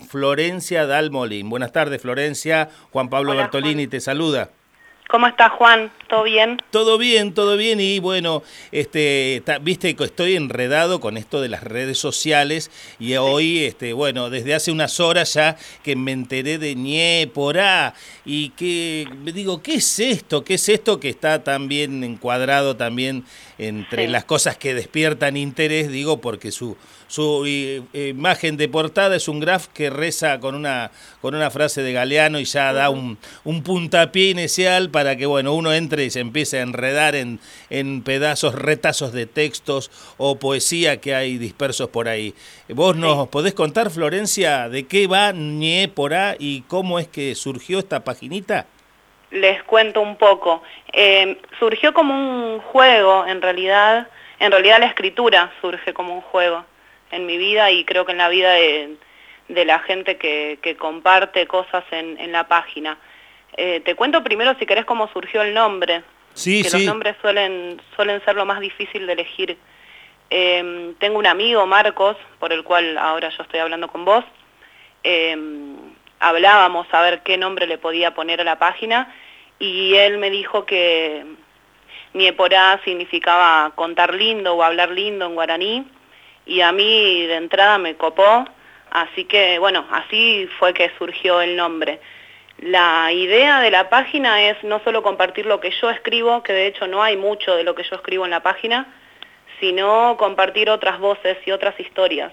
Florencia Dalmolín. Buenas tardes, Florencia. Juan Pablo Hola, Bertolini Juan. te saluda. ¿Cómo estás, Juan? ¿Todo bien? Todo bien y bueno, viste que estoy enredado con esto de las redes sociales y hoy, bueno, desde hace unas horas ya que me enteré de Ñeporá y que me digo, ¿qué es esto? ¿Qué es esto que está tan bien encuadrado también entre las cosas que despiertan interés? Digo, porque su imagen de portada es un graf que reza con una frase de Galeano y ya da un puntapié inicial para que bueno uno entre y se empiece a enredar en pedazos, retazos de textos o poesía que hay dispersos por ahí. ¿Vos nos podés contar, Florencia, de qué va Ñeporá y cómo es que surgió esta paginita? Les cuento un poco. Surgió como un juego, en realidad la escritura surge como un juego en mi vida y creo que en la vida de la gente que comparte cosas en la página. Te cuento primero, si querés, cómo surgió el nombre. Sí. Los nombres suelen ser lo más difícil de elegir. Tengo un amigo, Marcos, por el cual ahora yo estoy hablando con vos. Hablábamos a ver qué nombre le podía poner a la página y él me dijo que Ñeporá significaba contar lindo o hablar lindo en guaraní y a mí de entrada me copó, así que bueno, así fue que surgió el nombre. La idea de la página es no solo compartir lo que yo escribo, que de hecho no hay mucho de lo que yo escribo en la página, sino compartir otras voces y otras historias,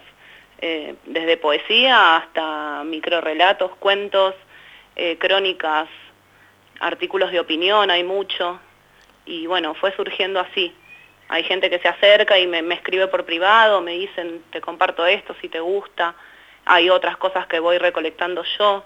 desde poesía hasta microrrelatos, cuentos, crónicas, artículos de opinión, hay mucho, y bueno, fue surgiendo así. Hay gente que se acerca y me escribe por privado, me dicen, te comparto esto si te gusta, hay otras cosas que voy recolectando yo.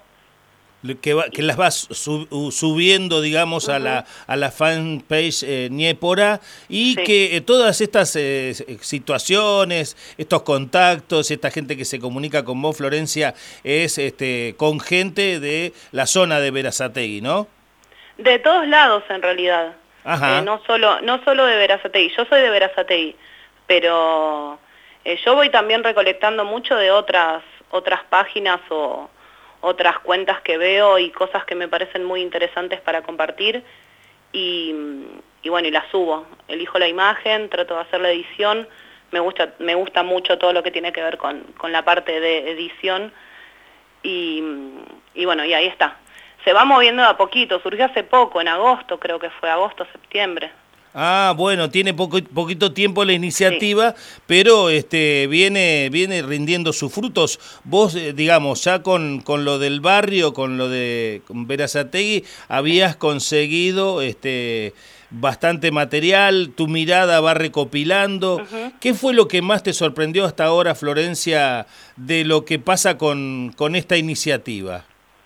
Que las vas subiendo, digamos, a la fanpage Ñeporá y que todas estas situaciones, estos contactos, esta gente que se comunica con vos, Florencia, es con gente de la zona de Berazategui, ¿no? De todos lados, en realidad. No solo de Berazategui. Yo soy de Berazategui, pero yo voy también recolectando mucho de otras páginas o otras cuentas que veo y cosas que me parecen muy interesantes para compartir y bueno, y las subo. Elijo la imagen, trato de hacer la edición. Me gusta mucho todo lo que tiene que ver con la parte de edición y bueno, y ahí está. Se va moviendo de a poquito, surgió hace poco, en agosto, creo que fue agosto, septiembre. Ah, bueno, tiene poquito tiempo la iniciativa, pero viene rindiendo sus frutos. Vos, digamos, ya con lo del barrio, con lo de Berazategui, habías conseguido bastante material, tu mirada va recopilando. ¿Qué fue lo que más te sorprendió hasta ahora, Florencia, de lo que pasa con esta iniciativa?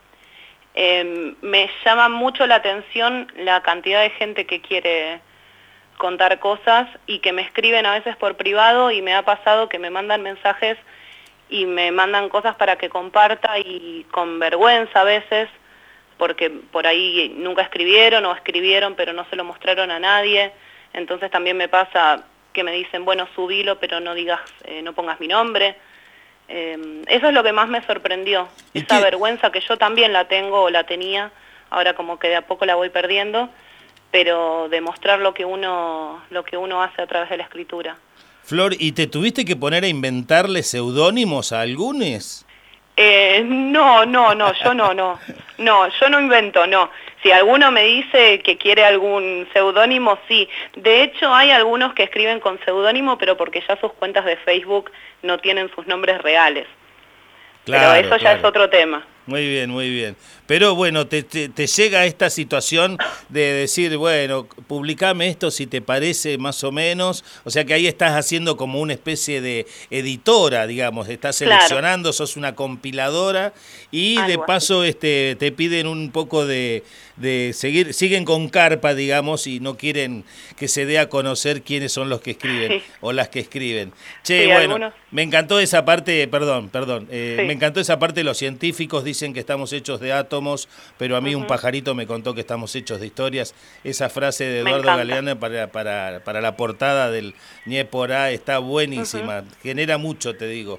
Me llama mucho la atención la cantidad de gente que quiere contar cosas y que me escriben a veces por privado y me ha pasado que me mandan mensajes y me mandan cosas para que comparta y con vergüenza a veces porque por ahí nunca escribieron o escribieron pero no se lo mostraron a nadie, entonces también me pasa que me dicen bueno subilo pero no digas, no pongas mi nombre. Eso es lo que más me sorprendió, esa vergüenza que yo también la tengo o la tenía, ahora como que de a poco la voy perdiendo, pero demostrar lo que uno hace a través de la escritura. Flor, ¿y te tuviste que poner a inventarle seudónimos a algunos? No, yo no invento, no. Si alguno me dice que quiere algún seudónimo, sí. De hecho, hay algunos que escriben con seudónimo, pero porque ya sus cuentas de Facebook no tienen sus nombres reales. Claro, pero eso ya es otro tema. Muy bien. Pero bueno, te llega esta situación de decir, bueno, publicame esto si te parece más o menos. O sea que ahí estás haciendo como una especie de editora, digamos. Estás seleccionando, sos una compiladora y de paso te piden un poco de siguen con carpa, digamos, y no quieren que se dé a conocer quiénes son los que escriben o las que escriben. Che, bueno, algunos. Me encantó esa parte, perdón, me encantó esa parte de los científicos, dicen que estamos hechos de átomos, pero a mí un pajarito me contó que estamos hechos de historias. Esa frase de Eduardo Galeano para la portada del Ñeporá está buenísima, genera mucho, te digo.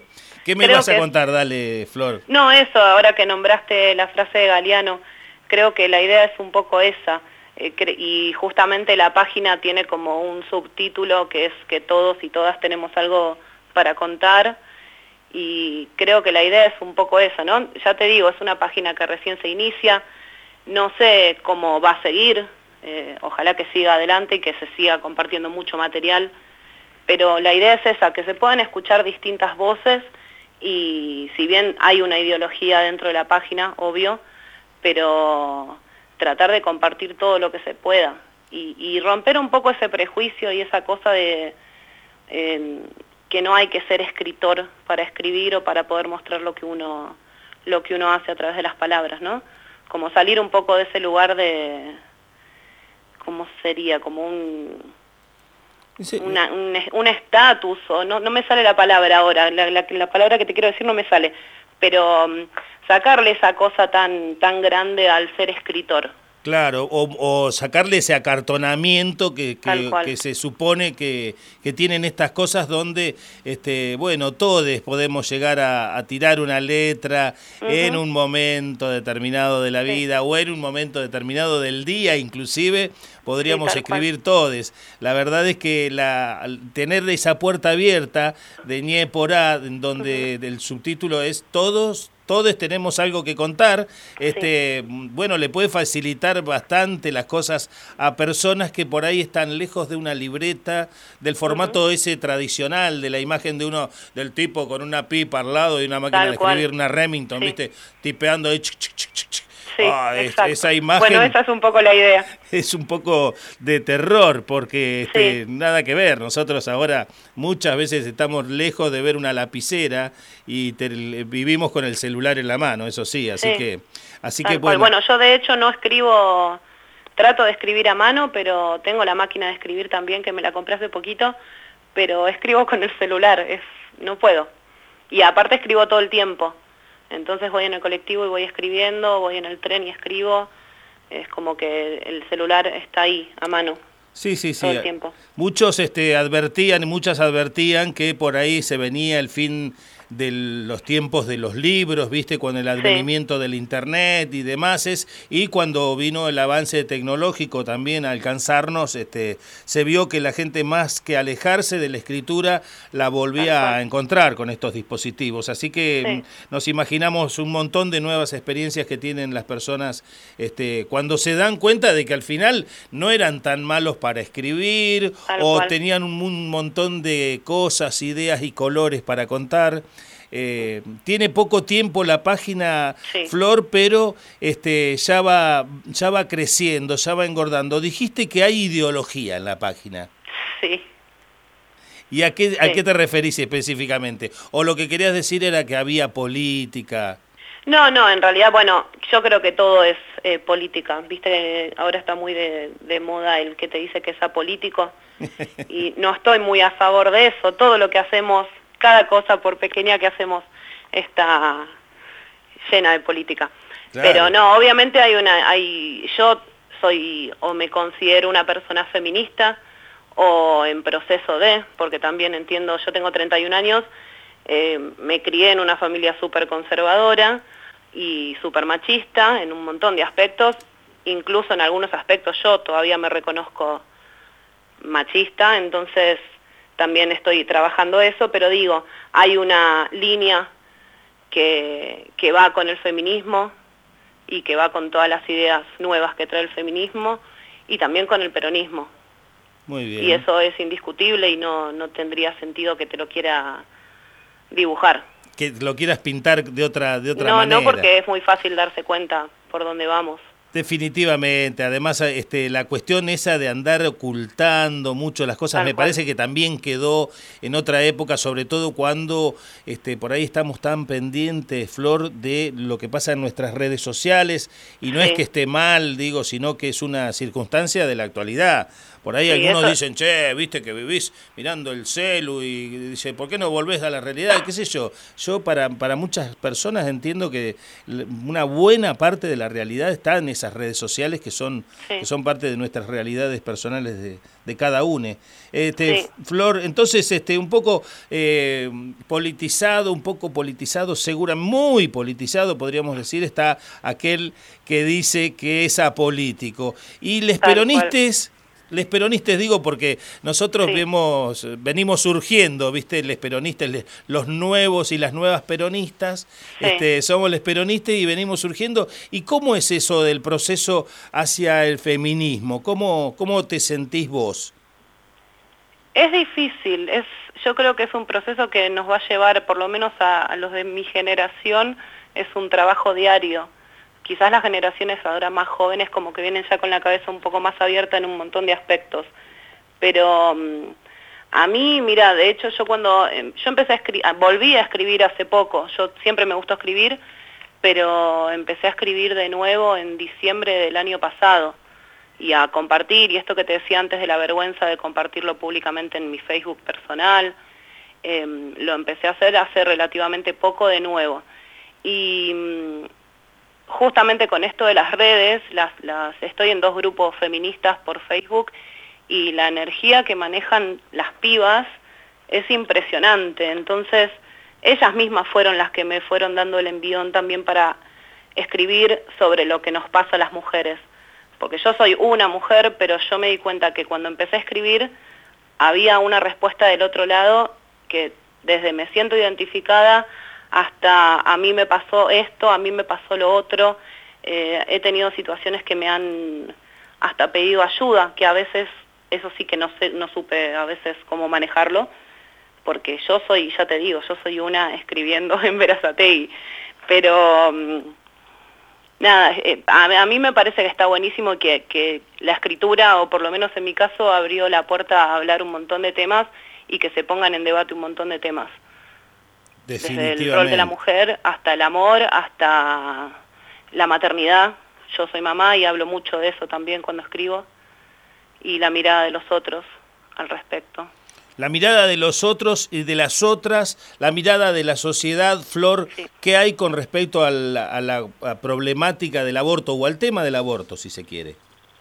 ¿Qué me vas a contar? Dale, Flor. No, eso, ahora que nombraste la frase de Galeano, creo que la idea es un poco esa, y justamente la página tiene como un subtítulo que es que todos y todas tenemos algo para contar, y creo que la idea es un poco esa, ¿no? Ya te digo, es una página que recién se inicia, no sé cómo va a seguir, ojalá que siga adelante y que se siga compartiendo mucho material, pero la idea es esa, que se puedan escuchar distintas voces, y si bien hay una ideología dentro de la página, obvio, pero tratar de compartir todo lo que se pueda y romper un poco ese prejuicio y esa cosa de que no hay que ser escritor para escribir o para poder mostrar lo que uno hace a través de las palabras, ¿no? Como salir un poco de ese lugar de, ¿cómo sería? Como un estatus, o no me sale la palabra ahora, la palabra que te quiero decir no me sale, pero sacarle esa cosa tan grande al ser escritor. Claro, o sacarle ese acartonamiento que se supone que tienen estas cosas donde, bueno, todos podemos llegar a tirar una letra en un momento determinado de la vida o en un momento determinado del día, inclusive podríamos escribir todos. La verdad es que tener esa puerta abierta de Ñe Porá, donde el subtítulo es todos tenemos algo que contar, bueno, le puede facilitar bastante las cosas a personas que por ahí están lejos de una libreta, del formato ese tradicional, de la imagen de del tipo con una pipa al lado y una máquina de escribir, una Remington, ¿viste? Tipeando ahí, Sí, esa imagen, bueno, esa es un poco la idea. Es un poco de terror porque nada que ver. Nosotros ahora muchas veces estamos lejos de ver una lapicera y vivimos con el celular en la mano, eso sí, así que bueno. Bueno, yo de hecho no escribo, trato de escribir a mano, pero tengo la máquina de escribir también, que me la compré hace poquito, pero escribo con el celular, no puedo. Y aparte escribo todo el tiempo. Entonces voy en el colectivo y voy escribiendo, voy en el tren y escribo, es como que el celular está ahí, a mano. Sí. Todo el tiempo. Muchas advertían que por ahí se venía el fin de los tiempos de los libros, ¿viste? Con el advenimiento del internet y demás, y cuando vino el avance tecnológico también a alcanzarnos, se vio que la gente, más que alejarse de la escritura, la volvía a encontrar con estos dispositivos. Así que nos imaginamos un montón de nuevas experiencias que tienen las personas cuando se dan cuenta de que al final no eran tan malos para escribir, tenían un montón de cosas, ideas y colores para contar. Tiene poco tiempo la página, Flor, pero ya va creciendo, ya va engordando. Dijiste que hay ideología en la página. Sí. ¿Y a qué te referís específicamente? ¿O lo que querías decir era que había política? No, en realidad, bueno, yo creo que todo es política. Viste, ahora está muy de moda el que te dice que es apolítico, y no estoy muy a favor de eso. Todo lo que hacemos, cada cosa por pequeña que hacemos, está llena de política. Claro. Pero no, obviamente yo soy o me considero una persona feminista o en proceso porque también entiendo, yo tengo 31 años, me crié en una familia súper conservadora y súper machista en un montón de aspectos, incluso en algunos aspectos yo todavía me reconozco machista, entonces también estoy trabajando eso, pero digo, hay una línea que va con el feminismo y que va con todas las ideas nuevas que trae el feminismo y también con el peronismo. Muy bien. Y eso es indiscutible y no tendría sentido que te lo quiera dibujar. Que lo quieras pintar de otra manera. No, porque es muy fácil darse cuenta por dónde vamos. Definitivamente, además la cuestión esa de andar ocultando mucho las cosas, me parece que también quedó en otra época, sobre todo cuando por ahí estamos tan pendientes, Flor, de lo que pasa en nuestras redes sociales, y no es que esté mal, digo, sino que es una circunstancia de la actualidad, Por ahí Sí, algunos eso... dicen, che, viste que vivís mirando el celu y dice, ¿por qué no volvés a la realidad? ¿Qué sé yo? Yo para muchas personas entiendo que una buena parte de la realidad está en esas redes sociales que son Sí, parte de nuestras realidades personales de cada uno. sí, Flor, entonces un poco politizado, segura, muy politizado, podríamos decir, está aquel que dice que es apolítico. Y tal cual. les peronistas digo porque nosotros Sí, venimos surgiendo, ¿viste? Les peronistas, los nuevos y las nuevas peronistas, sí. somos les peronistas y venimos surgiendo. ¿Y cómo es eso del proceso hacia el feminismo? ¿Cómo te sentís vos? Es difícil, yo creo que es un proceso que nos va a llevar, por lo menos a los de mi generación, es un trabajo diario. Quizás las generaciones ahora más jóvenes como que vienen ya con la cabeza un poco más abierta en un montón de aspectos. Pero a mí, mira, de hecho yo cuando yo empecé a volví a escribir hace poco, yo siempre me gustó escribir, pero empecé a escribir de nuevo en diciembre del año pasado y a compartir, y esto que te decía antes de la vergüenza de compartirlo públicamente en mi Facebook personal, lo empecé a hacer hace relativamente poco de nuevo. Y justamente con esto de las redes, estoy en 2 grupos feministas por Facebook, y la energía que manejan las pibas es impresionante. Entonces, ellas mismas fueron las que me fueron dando el envión también para escribir sobre lo que nos pasa a las mujeres. Porque yo soy una mujer, pero yo me di cuenta que cuando empecé a escribir había una respuesta del otro lado que desde me siento identificada hasta a mí me pasó esto, a mí me pasó lo otro. He tenido situaciones que me han hasta pedido ayuda, que a veces, eso sí que no supe a veces cómo manejarlo, porque yo soy, ya te digo, yo soy una escribiendo en Berazategui, pero nada, a mí me parece que está buenísimo que la escritura, o por lo menos en mi caso, abrió la puerta a hablar un montón de temas y que se pongan en debate un montón de temas. Desde el rol de la mujer hasta el amor, hasta la maternidad. Yo soy mamá y hablo mucho de eso también cuando escribo. Y la mirada de los otros al respecto. La mirada de los otros y de las otras, la mirada de la sociedad, Flor, Sí. ¿qué hay con respecto a la problemática del aborto o al tema del aborto, si se quiere?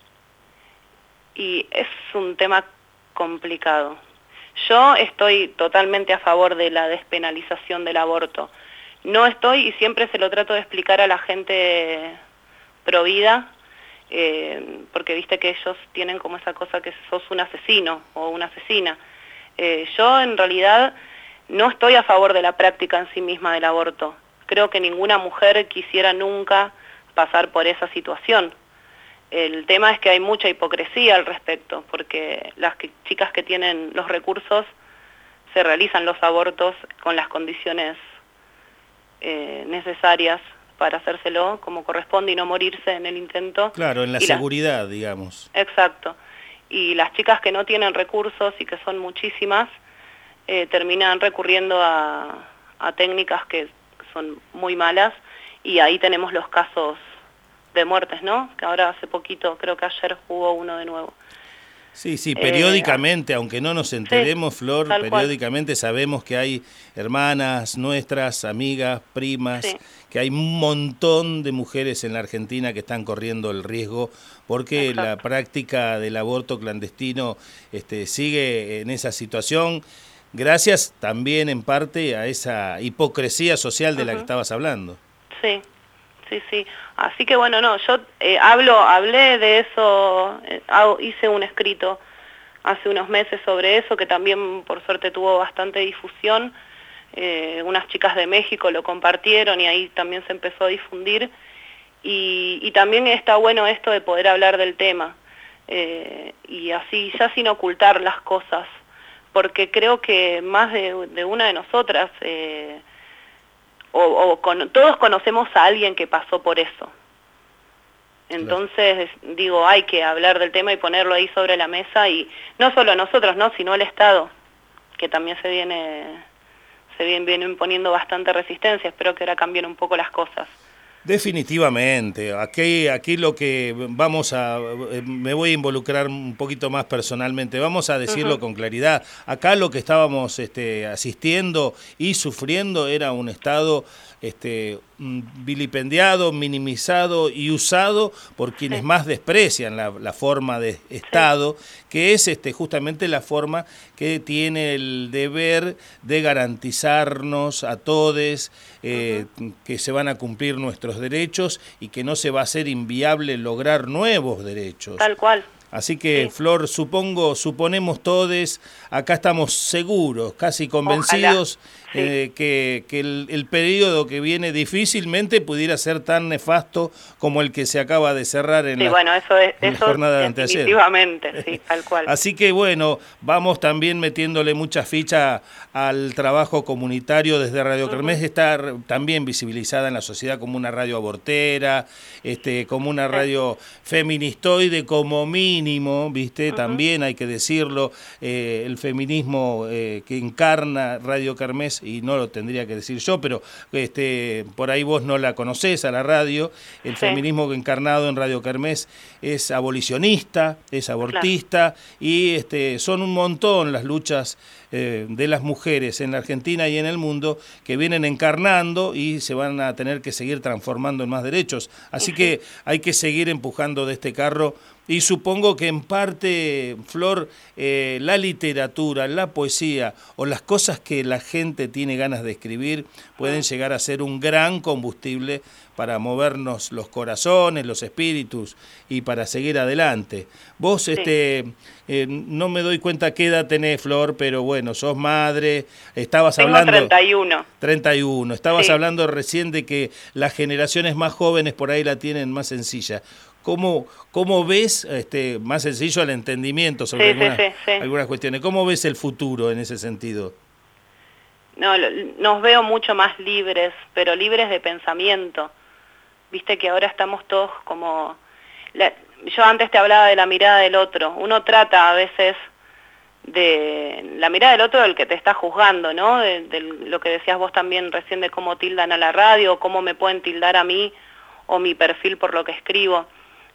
Y es un tema complicado. Yo estoy totalmente a favor de la despenalización del aborto. No estoy, y siempre se lo trato de explicar a la gente provida, porque viste que ellos tienen como esa cosa que sos un asesino o una asesina. Yo en realidad no estoy a favor de la práctica en sí misma del aborto. Creo que ninguna mujer quisiera nunca pasar por esa situación. El tema es que hay mucha hipocresía al respecto, porque las chicas que tienen los recursos se realizan los abortos con las condiciones necesarias para hacérselo como corresponde y no morirse en el intento. Claro, en la seguridad, digamos. Exacto. Y las chicas que no tienen recursos, y que son muchísimas, terminan recurriendo a técnicas que son muy malas, y ahí tenemos los casos de muertes, ¿no? Que ahora hace poquito, creo que ayer hubo uno de nuevo. Sí, periódicamente, aunque no nos enteremos, sí, Flor, periódicamente sabemos que hay hermanas nuestras, amigas, primas, sí, que hay un montón de mujeres en la Argentina que están corriendo el riesgo porque exacto, la práctica del aborto clandestino sigue en esa situación, gracias también en parte a esa hipocresía social de la que estabas hablando. Sí. Sí. Así que bueno, no, yo hablé de eso, hice un escrito hace unos meses sobre eso, que también por suerte tuvo bastante difusión. Unas chicas de México lo compartieron y ahí también se empezó a difundir. Y también está bueno esto de poder hablar del tema, y así ya sin ocultar las cosas, porque creo que más de una de nosotras... todos conocemos a alguien que pasó por eso. Entonces, digo, hay que hablar del tema y ponerlo ahí sobre la mesa, y no solo nosotros, ¿no?, sino el Estado, que también se viene imponiendo bastante resistencia. Espero que ahora cambien un poco las cosas. Definitivamente. Aquí lo que me voy a involucrar un poquito más personalmente, vamos a decirlo con claridad. Acá lo que estábamos asistiendo y sufriendo era un Estado vilipendiado, minimizado y usado por quienes más desprecian la forma de Estado, que es justamente la forma que tiene el deber de garantizarnos a todos que se van a cumplir nuestros derechos y que no se va a hacer inviable lograr nuevos derechos. Tal cual. Así que, sí. Flor, suponemos todos, acá estamos seguros, casi convencidos, que el periodo que viene difícilmente pudiera ser tan nefasto como el que se acaba de cerrar en la jornada de anteayer. Definitivamente, sí, tal cual. Así que, bueno, vamos también metiéndole mucha ficha al trabajo comunitario desde Radio Kermés, está también visibilizada en la sociedad como una radio abortera, como una radio feministoide, como mínimo, ¿viste? También hay que decirlo, el feminismo que encarna Radio Kermés, y no lo tendría que decir yo, pero por ahí vos no la conocés a la radio, el feminismo encarnado en Radio Kermés es abolicionista, es abortista, y son un montón las luchas de las mujeres en la Argentina y en el mundo que vienen encarnando y se van a tener que seguir transformando en más derechos. Así que hay que seguir empujando de este carro. Y supongo que en parte, Flor, la literatura, la poesía o las cosas que la gente tiene ganas de escribir pueden llegar a ser un gran combustible para movernos los corazones, los espíritus y para seguir adelante. Vos, no me doy cuenta qué edad tenés, Flor, pero bueno, sos madre, estabas hablando... 31. 31, estabas hablando recién de que las generaciones más jóvenes por ahí la tienen más sencilla. ¿Cómo ves, más sencillo el entendimiento sobre algunas cuestiones? ¿Cómo ves el futuro en ese sentido? No, nos veo mucho más libres, pero libres de pensamiento. Viste que ahora estamos todos como... Yo antes te hablaba de la mirada del otro. Uno trata a veces de la mirada del otro del que te está juzgando, ¿no? De lo que decías vos también recién de cómo tildan a la radio, o cómo me pueden tildar a mí o mi perfil por lo que escribo.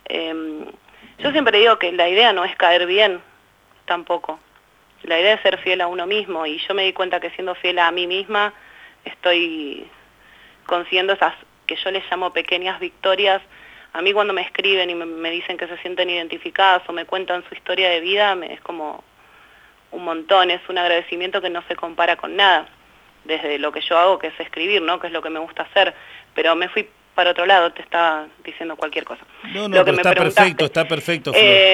Yo siempre digo que la idea no es caer bien, tampoco. La idea es ser fiel a uno mismo, y yo me di cuenta que siendo fiel a mí misma estoy consiguiendo esas que yo les llamo pequeñas victorias. A mí cuando me escriben y me dicen que se sienten identificadas o me cuentan su historia de vida, es como un montón, es un agradecimiento que no se compara con nada, desde lo que yo hago, que es escribir, ¿no? Que es lo que me gusta hacer, pero me fui para otro lado, te estaba diciendo cualquier cosa. No, pero está perfecto.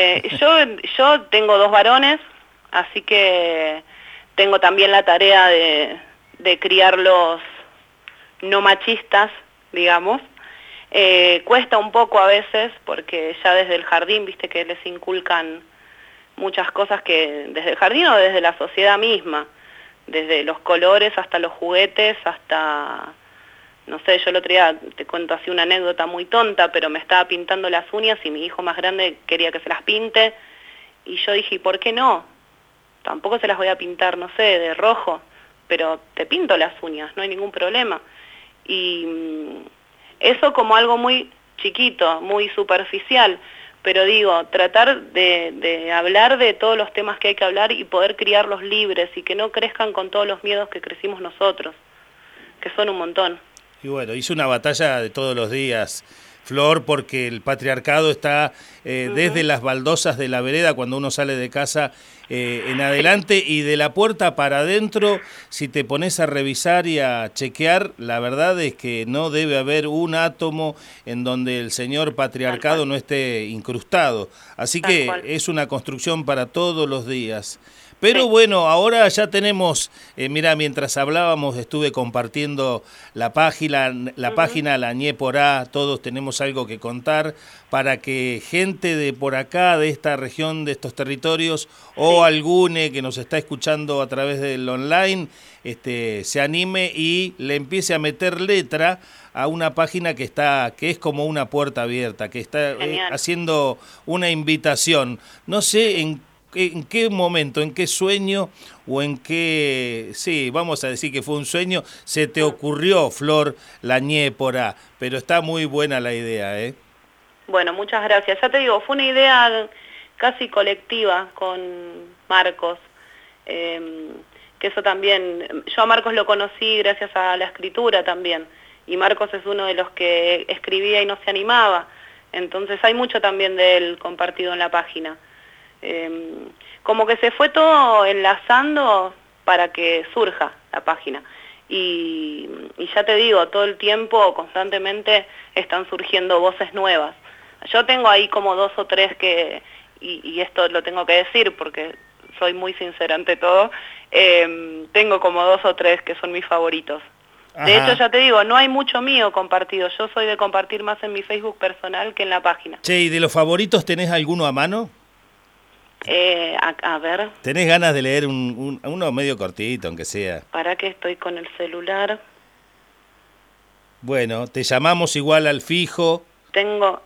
Yo tengo 2 varones, así que tengo también la tarea de criarlos no machistas, digamos. Cuesta un poco a veces, porque ya desde el jardín, viste que les inculcan muchas cosas que desde el jardín o desde la sociedad misma, desde los colores hasta los juguetes, hasta... No sé, yo el otro día, te cuento así una anécdota muy tonta, pero me estaba pintando las uñas y mi hijo más grande quería que se las pinte, y yo dije, ¿y por qué no? Tampoco se las voy a pintar, no sé, de rojo, pero te pinto las uñas, no hay ningún problema. Y eso como algo muy chiquito, muy superficial, pero digo, tratar de hablar de todos los temas que hay que hablar y poder criarlos libres y que no crezcan con todos los miedos que crecimos nosotros, que son un montón. Y bueno, hizo una batalla de todos los días, Flor, porque el patriarcado está desde las baldosas de la vereda, cuando uno sale de casa en adelante, y de la puerta para adentro, si te pones a revisar y a chequear, la verdad es que no debe haber un átomo en donde el señor patriarcado no esté incrustado. Así que es una construcción para todos los días. Pero bueno, ahora ya tenemos, mira, mientras hablábamos estuve compartiendo la página La Ñe Porá, todos tenemos algo que contar, para que gente de por acá, de esta región, de estos territorios, o algune que nos está escuchando a través del online, se anime y le empiece a meter letra a una página que es como una puerta abierta, que está haciendo una invitación. No sé ¿En qué momento, en qué sueño o en qué, sí, vamos a decir que fue un sueño, se te ocurrió, Flor, la ñépora? Pero está muy buena la idea, ¿eh? Bueno, muchas gracias. Ya te digo, fue una idea casi colectiva con Marcos, que eso también, yo a Marcos lo conocí gracias a la escritura también, y Marcos es uno de los que escribía y no se animaba, entonces hay mucho también de él compartido en la página. Como que se fue todo enlazando para que surja la página. Y ya te digo, todo el tiempo, constantemente, están surgiendo voces nuevas. Yo tengo ahí como 2 o 3 que, y esto lo tengo que decir porque soy muy sincera ante todo, tengo como 2 o 3 que son mis favoritos. Ajá. De hecho, ya te digo, no hay mucho mío compartido. Yo soy de compartir más en mi Facebook personal que en la página. Che, ¿y de los favoritos tenés alguno a mano? A ver. ¿Tenés ganas de leer uno medio cortito, aunque sea? ¿Para qué estoy con el celular? Bueno, te llamamos igual al fijo. Tengo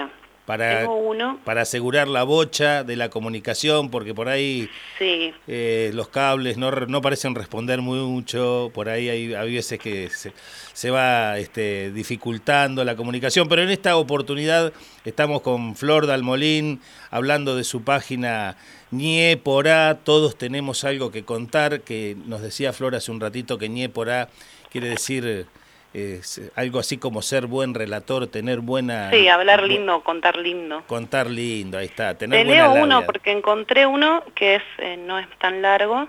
uno. Para asegurar la bocha de la comunicación, porque por ahí sí. Los cables no parecen responder mucho, por ahí hay veces que se va dificultando la comunicación, pero en esta oportunidad estamos con Flor Dalmolín hablando de su página ñépora. Todos tenemos algo que contar, que nos decía Flor hace un ratito que ñépora quiere decir... algo así como ser buen relator, tener buena... Sí, hablar lindo, contar lindo. Contar lindo, ahí está. Te leo uno porque encontré uno que no es tan largo.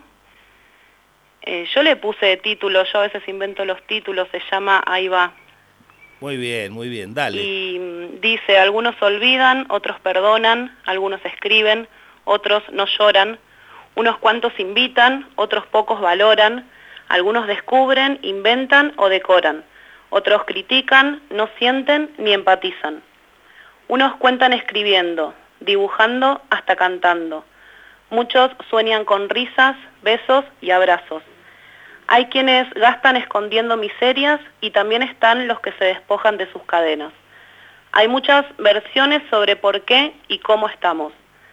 Yo le puse de título, yo a veces invento los títulos, se llama Ahí va. Muy bien, dale. Y dice, algunos olvidan, otros perdonan, algunos escriben, otros no lloran, unos cuantos invitan, otros pocos valoran, algunos descubren, inventan o decoran. Otros critican, no sienten ni empatizan. Unos cuentan escribiendo, dibujando hasta cantando. Muchos sueñan con risas, besos y abrazos. Hay quienes gastan escondiendo miserias y también están los que se despojan de sus cadenas. Hay muchas versiones sobre por qué y cómo estamos.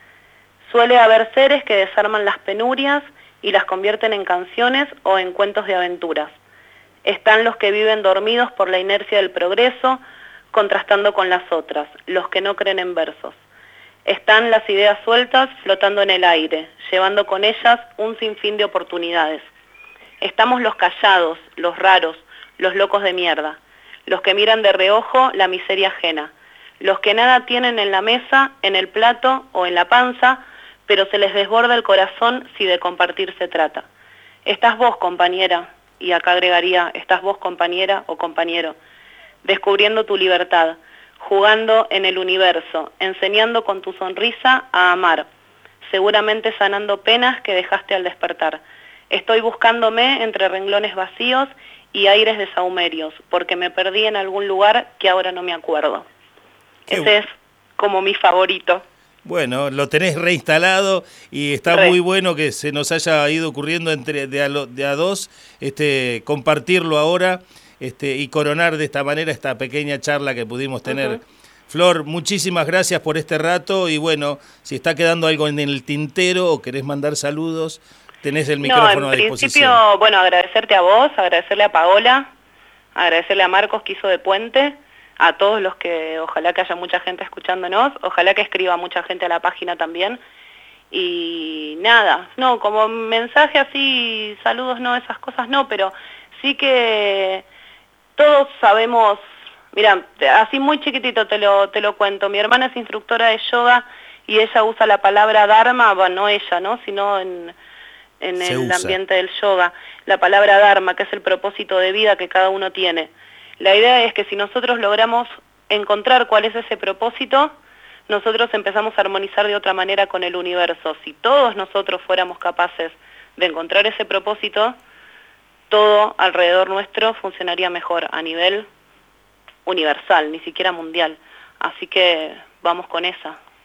Suele haber seres que desarman las penurias y las convierten en canciones o en cuentos de aventuras. Están los que viven dormidos por la inercia del progreso, contrastando con las otras, los que no creen en versos. Están las ideas sueltas flotando en el aire, llevando con ellas un sinfín de oportunidades. Estamos los callados, los raros, los locos de mierda, los que miran de reojo la miseria ajena, los que nada tienen en la mesa, en el plato o en la panza, pero se les desborda el corazón si de compartir se trata. Estás vos, compañera, y acá agregaría, estás vos, compañera o compañero, descubriendo tu libertad, jugando en el universo, enseñando con tu sonrisa a amar, seguramente sanando penas que dejaste al despertar. Estoy buscándome entre renglones vacíos y aires de sahumerios, porque me perdí en algún lugar que ahora no me acuerdo. Ese es como mi favorito. Bueno, lo tenés reinstalado y está muy bueno que se nos haya ido ocurriendo de a dos compartirlo ahora y coronar de esta manera esta pequeña charla que pudimos tener. Flor, muchísimas gracias por este rato y bueno, si está quedando algo en el tintero o querés mandar saludos, tenés el micrófono a disposición. En principio, bueno, agradecerte a vos, agradecerle a Paola, agradecerle a Marcos que hizo de puente, a todos los que, ojalá que haya mucha gente escuchándonos, ojalá que escriba mucha gente a la página también. Y nada, no, como mensaje así, saludos no, esas cosas no, pero sí que todos sabemos, mira, así muy chiquitito te lo cuento, mi hermana es instructora de yoga y ella usa la palabra dharma, bueno, no ella, ¿no? Sino en el ambiente del yoga, la palabra dharma, que es el propósito de vida que cada uno tiene. La idea es que si nosotros logramos encontrar cuál es ese propósito, nosotros empezamos a armonizar de otra manera con el universo. Si todos nosotros fuéramos capaces de encontrar ese propósito, todo alrededor nuestro funcionaría mejor a nivel universal, ni siquiera mundial. Así que vamos con esa.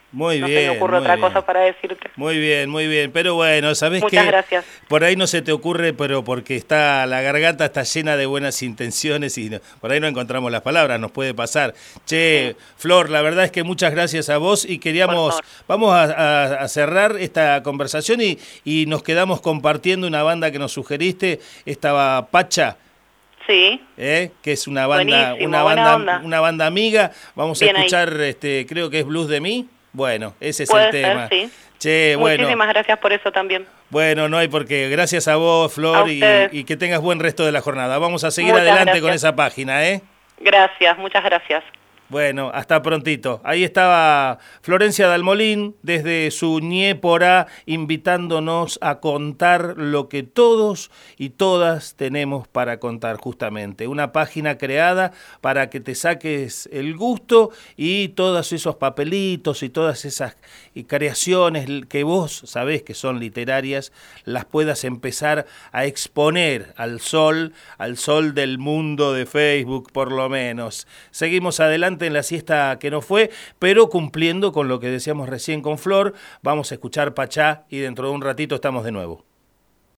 Muy no bien, se me ocurre muy otra bien. cosa para decirte. Muy bien, muy bien. Pero bueno, ¿sabés qué? Muchas gracias. Por ahí no se te ocurre, pero porque está la garganta está llena de buenas intenciones y por ahí no encontramos las palabras, nos puede pasar. Che, Sí. Flor, la verdad es que muchas gracias a vos y queríamos, Por favor. vamos a cerrar esta conversación y nos quedamos compartiendo una banda que nos sugeriste, estaba Pacha. Sí, Que es una banda, buenísimo, buena onda. una banda amiga. Vamos a Bien ahí. escuchar, creo que es Blues de mí. Bueno, ese es el Puede tema. ser, sí. Che, bueno. Muchísimas gracias por eso también. Bueno, no hay por qué. Gracias a vos, Flor, A ustedes. y que tengas buen resto de la jornada. Vamos a seguir Muchas adelante con gracias. esa página, ¿eh? Gracias, muchas gracias. Bueno, hasta prontito. Ahí estaba Florencia Dalmolín desde su Ñépora invitándonos a contar lo que todos y todas tenemos para contar justamente. Una página creada para que te saques el gusto y todos esos papelitos y todas esas creaciones que vos sabés que son literarias, las puedas empezar a exponer al sol del mundo de Facebook por lo menos. Seguimos adelante en la siesta que no fue, pero cumpliendo con lo que decíamos recién con Flor. Vamos a escuchar Pachá y dentro de un ratito estamos de nuevo.